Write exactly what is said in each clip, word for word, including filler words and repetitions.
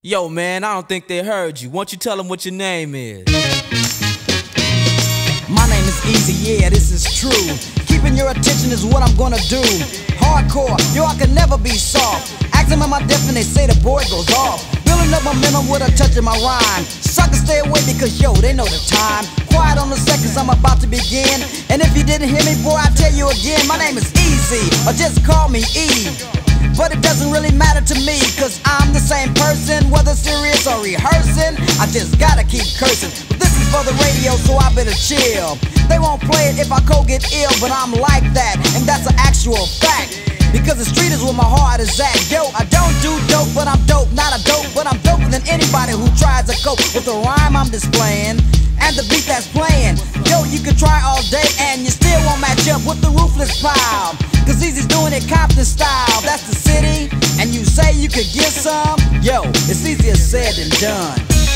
Yo, man, I don't think they heard you. Won't you tell them what your name is? My name is Easy, yeah, this is true. Keeping your attention is what I'm gonna do. Hardcore, yo, I can never be soft. Ask them am I deaf and they say the boy goes off. Building up momentum with a touch of my rhyme. Suckers stay away because, yo, they know the time. Quiet on the seconds, I'm about to begin. And if you didn't hear me, boy, I tell you again. My name is Easy, or just call me E. But it doesn't really matter to me, cause I'm the same person, whether serious or rehearsing. I just gotta keep cursing. But this is for the radio, so I better chill. They won't play it if I co get ill, but I'm like that, and that's an actual fact. Because the street is where my heart is at. Yo, I don't do dope, but I'm dope. Not a dope, but I'm doper than anybody who tries to cope with the rhyme I'm displaying and the beat that's playing. Yo, you can try all day and you still won't match up with the ruthless pile. Cause Easy's doing it Compton style. That's the city, and you say you could get some. Yo, it's easier said than done.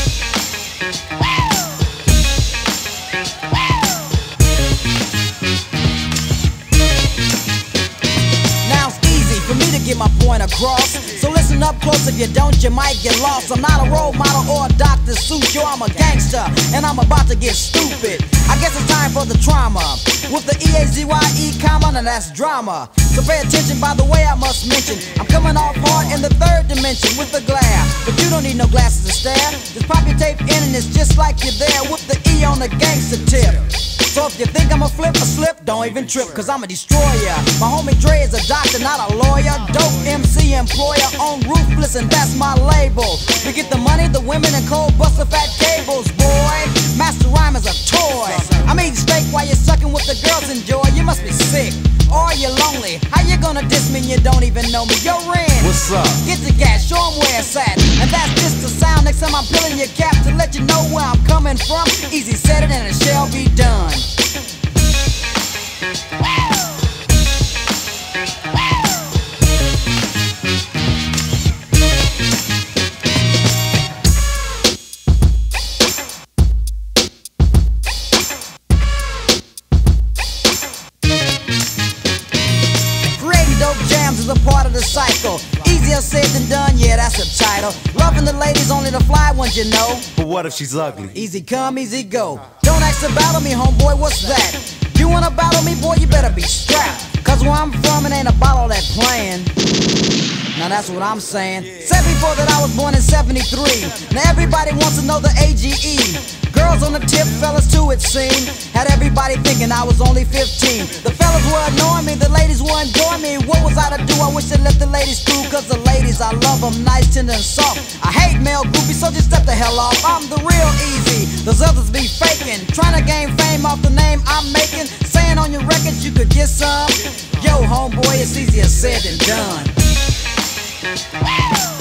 Get my point across, so listen up close. If you don't, you might get lost. I'm not a role model or a Doctor Seuss. Yo, I'm a gangster, and I'm about to get stupid. I guess it's time for the trauma with the E A Z Y E comma, and that's drama. So pay attention, by the way, I must mention I'm coming off hard in the third dimension with the glare. But you don't need no glasses to stare. Just pop your tape in and it's just like you're there with the E on the gangster tip. So if you think I'm a flip or slip, don't even trip, cause I'm a destroyer. My homie Dre is a doctor, not a lawyer. Dope M C employer on Ruthless, and that's my label. We get the money, the women, and cold buster fat cables, boy. Master rhyme is a toy. I'm eating steak while you're sucking what the girls enjoy. You must be sick, or you're lonely. How you gonna diss me and you don't even know me? Yo, Ren, what's up? Get the gas, show 'em where it's at. And that's just the sound. Next time I'm peeling your cap to let you know where I'm coming from. Easy said it and it shall be done. Is a part of the cycle. Easier said than done, yeah, that's a title. Loving the ladies, only the fly ones, you know. But what if she's ugly? Easy come, easy go. Don't ask to battle me, homeboy, what's that? You wanna battle me, boy, you better be strapped. Cause where I'm from, it ain't a bottle that playing. Now that's what I'm saying. Said before that I was born in seventy-three. Now everybody wants to know the A G E. Girls on the tip, fellas too it seemed. Had everybody thinking I was only fifteen. The fellas were annoying me, the ladies were enjoying me. What was I to do? I wish I let the ladies through. Cause the ladies, I love them nice, tender and soft. I hate male groupies, so just step the hell off. I'm the real Easy, those others be faking. Trying to gain fame off the name I'm making. Saying on your records you could get some. Yo, homeboy, it's easier said than done.